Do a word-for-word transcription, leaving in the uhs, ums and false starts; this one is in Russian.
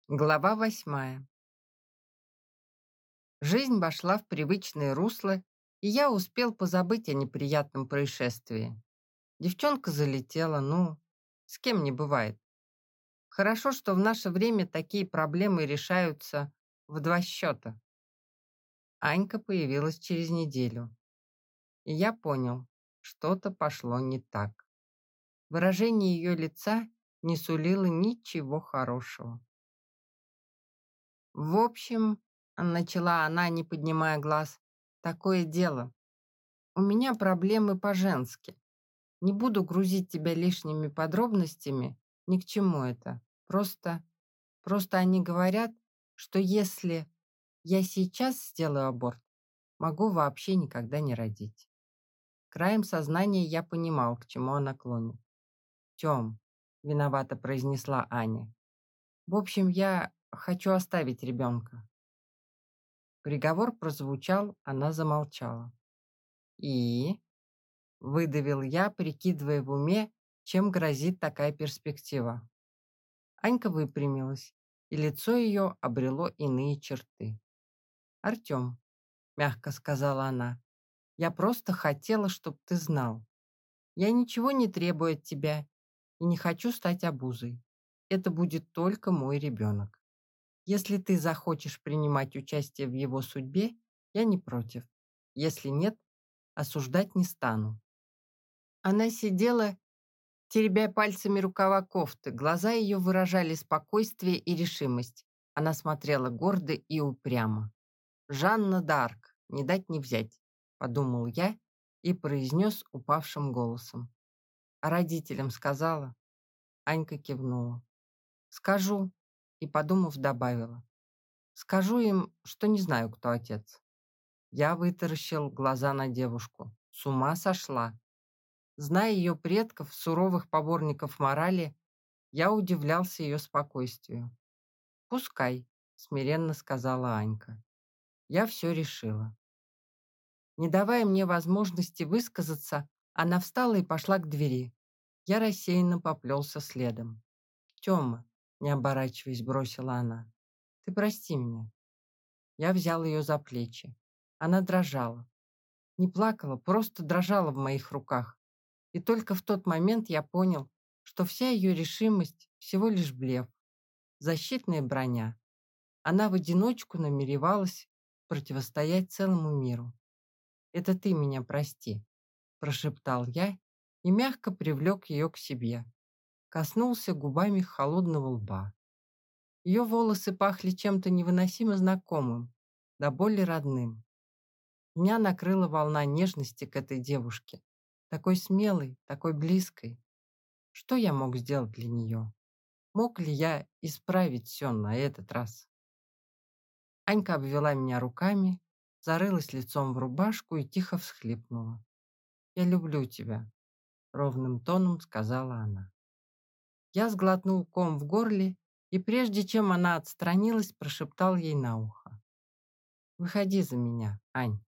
Глава восьмая. Жизнь вошла в привычное русло, и я успел позабыть о неприятном происшествии. Девчонка залетела, ну, с кем не бывает. Хорошо, что в наше время такие проблемы решаются в два счета. Анька появилась через неделю, и я понял, что-то пошло не так. Выражение ее лица не сулило ничего хорошего. В общем, начала она, не поднимая глаз, такое дело. У меня проблемы по-женски. Не буду грузить тебя лишними подробностями, ни к чему это. Просто, просто они говорят, что если я сейчас сделаю аборт, могу вообще никогда не родить. Краем сознания я понимал, к чему она клонит. «Тем», — виновато произнесла Аня. «В общем, я хочу оставить ребенка». Приговор прозвучал, она замолчала. «И?» — выдавил я, прикидывая в уме, чем грозит такая перспектива. Анька выпрямилась, и лицо ее обрело иные черты. «Артем», — мягко сказала она, — «я просто хотела, чтобы ты знал. Я ничего не требую от тебя и не хочу стать обузой. Это будет только мой ребенок. Если ты захочешь принимать участие в его судьбе, я не против. Если нет, осуждать не стану». Она сидела, теребя пальцами рукава кофты. Глаза ее выражали спокойствие и решимость. Она смотрела гордо и упрямо. «Жанна д'Арк, не дать не взять», — подумал я и произнес упавшим голосом. «А родителям сказала?» Анька кивнула. «Скажу», и, подумав, добавила. «Скажу им, что не знаю, кто отец». Я вытаращил глаза на девушку. С ума сошла. Зная ее предков, суровых поборников морали, я удивлялся ее спокойствию. «Пускай», — смиренно сказала Анька. «Я все решила». Не давая мне возможности высказаться, она встала и пошла к двери. Я рассеянно поплелся следом. «Тема», — не оборачиваясь, бросила она, — «ты прости меня». Я взял ее за плечи. Она дрожала. Не плакала, просто дрожала в моих руках. И только в тот момент я понял, что вся ее решимость всего лишь блеф, защитная броня. Она в одиночку намеревалась противостоять целому миру. «Это ты меня прости», — прошептал я и мягко привлек ее к себе. Коснулся губами холодного лба. Ее волосы пахли чем-то невыносимо знакомым, до боли родным. Меня накрыла волна нежности к этой девушке, такой смелой, такой близкой. Что я мог сделать для нее? Мог ли я исправить все на этот раз? Анька обвела меня руками, зарылась лицом в рубашку и тихо всхлипнула. «Я люблю тебя», — ровным тоном сказала она. Я сглотнул ком в горле, и прежде чем она отстранилась, прошептал ей на ухо. «Выходи за меня, Ань».